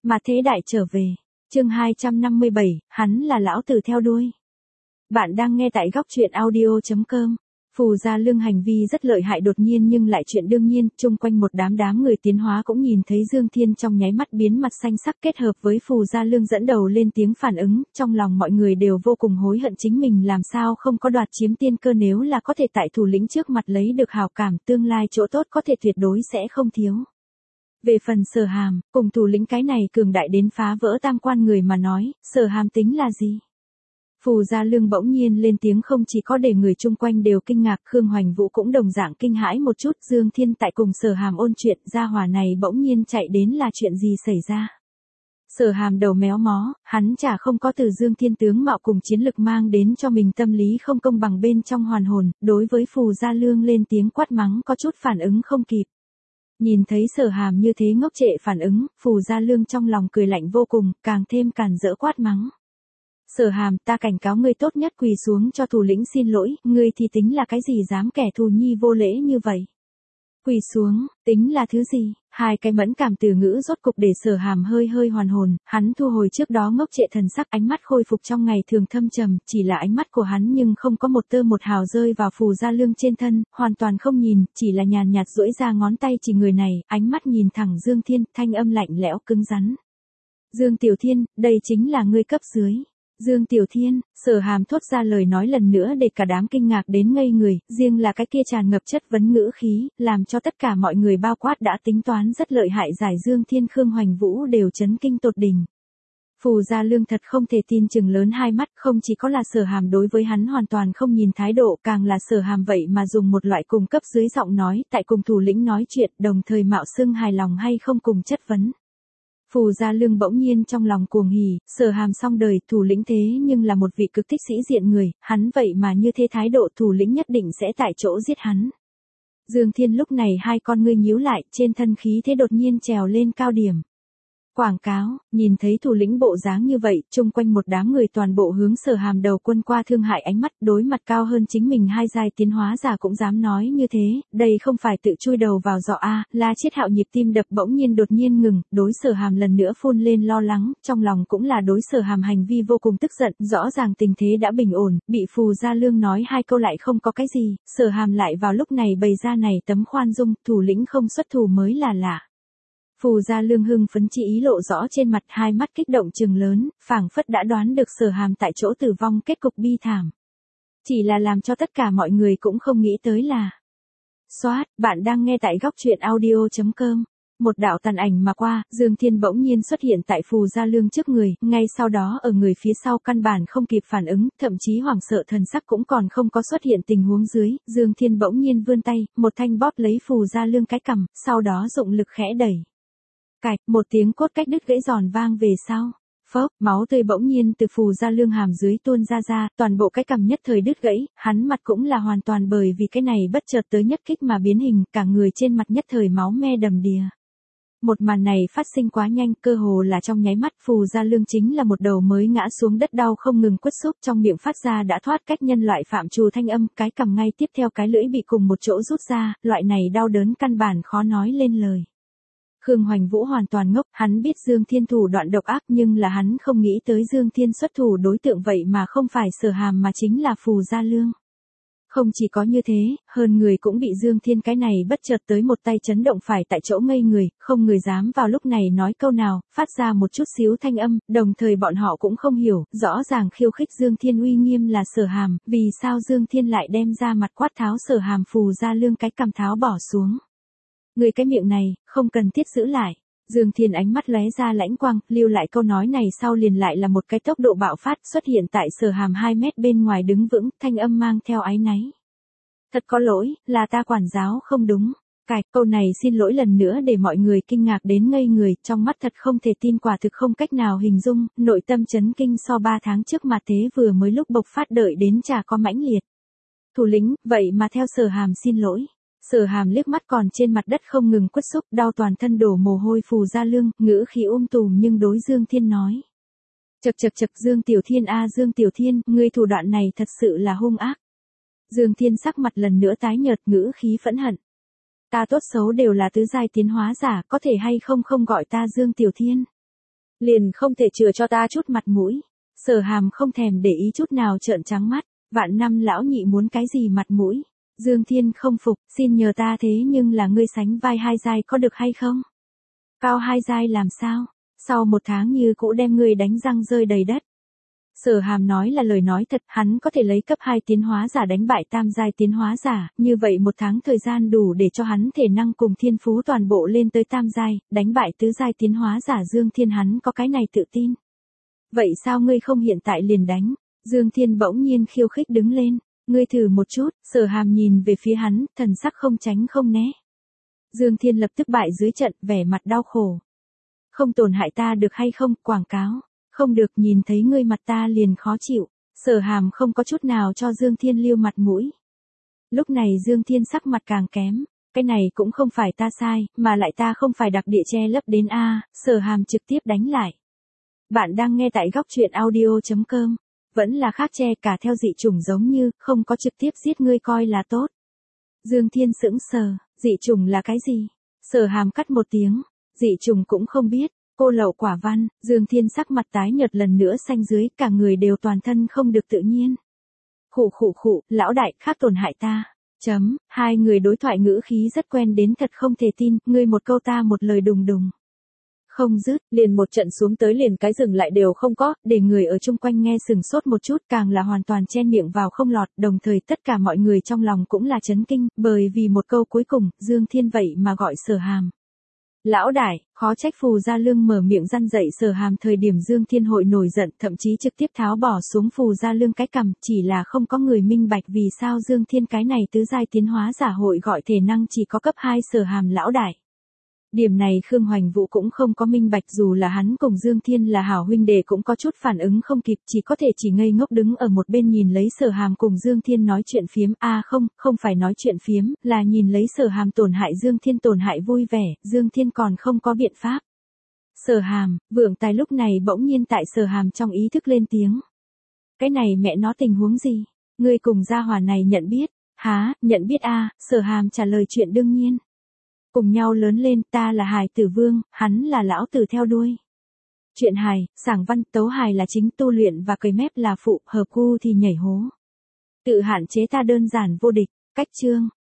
Mà thế đại trở về. Chương 257, hắn là lão tử theo đuôi. Bạn đang nghe tại góc truyện audio.com. Phù Gia Lương hành vi rất lợi hại đột nhiên nhưng lại chuyện đương nhiên, chung quanh một đám người tiến hóa cũng nhìn thấy Dương Thiên trong nháy mắt biến mặt xanh sắc kết hợp với Phù Gia Lương dẫn đầu lên tiếng phản ứng, trong lòng mọi người đều vô cùng hối hận chính mình làm sao không có đoạt chiếm tiên cơ nếu là có thể tại thủ lĩnh trước mặt lấy được hào cảm tương lai chỗ tốt có thể tuyệt đối sẽ không thiếu. Về phần Sở Hàm, cùng thủ lĩnh cái này cường đại đến phá vỡ tam quan người mà nói, Sở Hàm tính là gì? Phù Gia Lương bỗng nhiên lên tiếng không chỉ có để người chung quanh đều kinh ngạc, Khương Hoành Vũ cũng đồng dạng kinh hãi một chút, Dương Thiên tại cùng Sở Hàm ôn chuyện, gia hỏa này bỗng nhiên chạy đến là chuyện gì xảy ra? Sở Hàm đầu méo mó, hắn chả không có từ Dương Thiên tướng mạo cùng chiến lực mang đến cho mình tâm lý không công bằng bên trong hoàn hồn, đối với Phù Gia Lương lên tiếng quát mắng có chút phản ứng không kịp. Nhìn thấy Sở Hàm như thế ngốc trệ phản ứng, Phù Gia Lương trong lòng cười lạnh vô cùng, càng thêm càn rỡ quát mắng. Sở Hàm, ta cảnh cáo ngươi tốt nhất quỳ xuống cho thủ lĩnh xin lỗi, ngươi thì tính là cái gì dám kẻ thù nhi vô lễ như vậy? Quỳ xuống, tính là thứ gì? Hai cái mẫn cảm từ ngữ rốt cục để Sở Hàm hơi hoàn hồn, hắn thu hồi trước đó ngốc trệ thần sắc, ánh mắt khôi phục trong ngày thường thâm trầm, chỉ là ánh mắt của hắn nhưng không có một tơ một hào rơi vào Phù Gia Lương trên thân, hoàn toàn không nhìn, chỉ là nhàn nhạt duỗi ra ngón tay chỉ người này, ánh mắt nhìn thẳng Dương Thiên, thanh âm lạnh lẽo cứng rắn. Dương Tiểu Thiên, đây chính là ngươi cấp dưới. Dương Tiểu Thiên, Sở Hàm thốt ra lời nói lần nữa để cả đám kinh ngạc đến ngây người, riêng là cái kia tràn ngập chất vấn ngữ khí, làm cho tất cả mọi người bao quát đã tính toán rất lợi hại giải Dương Thiên Khương Hoành Vũ đều chấn kinh tột đỉnh. Phù Gia Lương thật không thể tin chừng lớn hai mắt, không chỉ có là Sở Hàm đối với hắn hoàn toàn không nhìn thái độ, càng là Sở Hàm vậy mà dùng một loại cùng cấp dưới giọng nói, tại cùng thủ lĩnh nói chuyện, đồng thời mạo xưng hài lòng hay không cùng chất vấn. Phù Gia Lương bỗng nhiên trong lòng cuồng hỉ, Sở Hàm xong đời, thủ lĩnh thế nhưng là một vị cực thích sĩ diện người, hắn vậy mà như thế thái độ thủ lĩnh nhất định sẽ tại chỗ giết hắn. Dương Thiên lúc này hai con ngươi nhíu lại, trên thân khí thế đột nhiên trèo lên cao điểm. Quảng cáo, nhìn thấy thủ lĩnh bộ dáng như vậy, chung quanh một đám người toàn bộ hướng Sở Hàm đầu quân qua thương hại ánh mắt, đối mặt cao hơn chính mình hai giai tiến hóa giả cũng dám nói như thế, đây không phải tự chui đầu vào giỏ a. La Chiết Hạo nhịp tim đập bỗng nhiên đột nhiên ngừng, đối Sở Hàm lần nữa phun lên lo lắng, trong lòng cũng là đối Sở Hàm hành vi vô cùng tức giận, rõ ràng tình thế đã bình ổn, bị Phù Gia Lương nói hai câu lại không có cái gì, Sở Hàm lại vào lúc này bày ra này tấm khoan dung, thủ lĩnh không xuất thủ mới là lạ. Phù Gia Lương hưng phấn chi ý lộ rõ trên mặt, hai mắt kích động trừng lớn, phảng phất đã đoán được Sở Hàm tại chỗ tử vong kết cục bi thảm. Chỉ là làm cho tất cả mọi người cũng không nghĩ tới là. Soát, bạn đang nghe tại góc truyện audio.com. Một đạo tàn ảnh mà qua, Dương Thiên bỗng nhiên xuất hiện tại Phù Gia Lương trước người, ngay sau đó ở người phía sau căn bản không kịp phản ứng, thậm chí hoảng sợ thần sắc cũng còn không có xuất hiện tình huống dưới, Dương Thiên bỗng nhiên vươn tay, một thanh bóp lấy Phù Gia Lương cái cằm, sau đó dụng lực khẽ đẩy. Cạch, một tiếng cốt cách đứt gãy giòn vang về sau. Phốc, máu tươi bỗng nhiên từ Phù Gia Lương hàm dưới tuôn ra, toàn bộ cái cằm nhất thời đứt gãy, hắn mặt cũng là hoàn toàn bởi vì cái này bất chợt tới nhất kích mà biến hình, cả người trên mặt nhất thời máu me đầm đìa. Một màn này phát sinh quá nhanh, cơ hồ là trong nháy mắt, Phù Gia Lương chính là một đầu mới ngã xuống đất đau không ngừng quất xúc, trong miệng phát ra đã thoát cách nhân loại phạm trù thanh âm, cái cằm ngay tiếp theo cái lưỡi bị cùng một chỗ rút ra, loại này đau đớn căn bản khó nói lên lời. Khương Hoành Vũ hoàn toàn ngốc, hắn biết Dương Thiên thủ đoạn độc ác nhưng là hắn không nghĩ tới Dương Thiên xuất thủ đối tượng vậy mà không phải Sở Hàm mà chính là Phù Gia Lương. Không chỉ có như thế, hơn người cũng bị Dương Thiên cái này bất chợt tới một tay chấn động phải tại chỗ ngây người, không người dám vào lúc này nói câu nào, phát ra một chút xíu thanh âm, đồng thời bọn họ cũng không hiểu, rõ ràng khiêu khích Dương Thiên uy nghiêm là Sở Hàm, vì sao Dương Thiên lại đem ra mặt quát tháo Sở Hàm Phù Gia Lương cái cằm tháo bỏ xuống. Người cái miệng này, không cần thiết giữ lại. Dương Thiên ánh mắt lóe ra lãnh quang, lưu lại câu nói này sau liền lại là một cái tốc độ bạo phát xuất hiện tại Sở Hàm 2 mét bên ngoài đứng vững, thanh âm mang theo áy náy. Thật có lỗi, là ta quản giáo không đúng. Cạch, câu này xin lỗi lần nữa để mọi người kinh ngạc đến ngây người, trong mắt thật không thể tin quả thực không cách nào hình dung, nội tâm chấn kinh so 3 tháng trước mà thế vừa mới lúc bộc phát đợi đến chả có mãnh liệt. Thủ lĩnh, vậy mà theo Sở Hàm xin lỗi. Sở Hàm liếc mắt còn trên mặt đất không ngừng quất xúc, đau toàn thân đổ mồ hôi Phù Gia Lương, ngữ khí tùm nhưng đối Dương Thiên nói. Chậc Dương Tiểu Thiên a Dương Tiểu Thiên, ngươi thủ đoạn này thật sự là hung ác. Dương Thiên sắc mặt lần nữa tái nhợt, ngữ khí phẫn hận. Ta tốt xấu đều là tứ giai tiến hóa giả, có thể hay không gọi ta Dương Tiểu Thiên. Liền không thể chừa cho ta chút mặt mũi. Sở Hàm không thèm để ý chút nào trợn trắng mắt, vạn năm lão nhị muốn cái gì mặt mũi. Dương Thiên không phục, xin nhờ ta thế nhưng là ngươi sánh vai hai giai có được hay không? Cao hai giai làm sao? Sau 1 tháng như cũ đem ngươi đánh răng rơi đầy đất. Sở Hàm nói là lời nói thật, hắn có thể lấy cấp 2 tiến hóa giả đánh bại tam giai tiến hóa giả, như vậy 1 tháng thời gian đủ để cho hắn thể năng cùng thiên phú toàn bộ lên tới tam giai, đánh bại tứ giai tiến hóa giả Dương Thiên, hắn có cái này tự tin. Vậy sao ngươi không hiện tại liền đánh? Dương Thiên bỗng nhiên khiêu khích đứng lên, ngươi thử một chút. Sở Hàm nhìn về phía hắn, thần sắc không tránh không né. Dương Thiên lập tức bại dưới trận, vẻ mặt đau khổ. Không tổn hại ta được hay không? Quảng cáo. Không được, nhìn thấy ngươi mặt ta liền khó chịu. Sở Hàm không có chút nào cho Dương Thiên lưu mặt mũi. Lúc này Dương Thiên sắc mặt càng kém. Cái này cũng không phải ta sai, mà lại ta không phải đặc địa che lấp đến a. Sở Hàm trực tiếp đánh lại. Bạn đang nghe tại góc truyện audio.com. Vẫn là khác che cả theo dị chủng giống như, không có trực tiếp giết ngươi coi là tốt. Dương Thiên sững sờ, dị chủng là cái gì? Sở Hàm cắt một tiếng, dị chủng cũng không biết. Cô lậu quả văn, Dương Thiên sắc mặt tái nhợt lần nữa xanh dưới, cả người đều toàn thân không được tự nhiên. Khụ, lão đại, khác tổn hại ta. Hai người đối thoại ngữ khí rất quen đến thật không thể tin, ngươi một câu ta một lời đùng đùng. Không dứt, liền một trận xuống tới liền cái dừng lại đều không có, để người ở chung quanh nghe sừng sốt một chút, càng là hoàn toàn che miệng vào không lọt, đồng thời tất cả mọi người trong lòng cũng là chấn kinh, bởi vì một câu cuối cùng, Dương Thiên vậy mà gọi Sở Hàm. Lão đại, khó trách Phù Gia Lương mở miệng răn dạy Sở Hàm thời điểm Dương Thiên hội nổi giận, thậm chí trực tiếp tháo bỏ xuống Phù Gia Lương cái cằm, chỉ là không có người minh bạch vì sao Dương Thiên cái này tứ giai tiến hóa giả hội gọi thể năng chỉ có cấp 2 Sở Hàm lão đại. Điểm này Khương Hoành Vũ cũng không có minh bạch, dù là hắn cùng Dương Thiên là hảo huynh đệ cũng có chút phản ứng không kịp, chỉ có thể chỉ ngây ngốc đứng ở một bên nhìn lấy Sở Hàm cùng Dương Thiên nói chuyện phiếm, không phải nói chuyện phiếm, là nhìn lấy Sở Hàm tổn hại Dương Thiên tổn hại vui vẻ, Dương Thiên còn không có biện pháp. Sở Hàm, Vượng Tài lúc này bỗng nhiên tại Sở Hàm trong ý thức lên tiếng. Cái này mẹ nó tình huống gì? Ngươi cùng gia hỏa này nhận biết? Há, nhận biết Sở Hàm trả lời chuyện đương nhiên. Cùng nhau lớn lên, ta là hài tử vương, hắn là lão tử theo đuôi. Chuyện hài, sảng văn, tấu hài là chính, tu luyện và cầy mép là phụ, hợp gu thì nhảy hố. Tự hạn chế ta đơn giản vô địch, cách chương.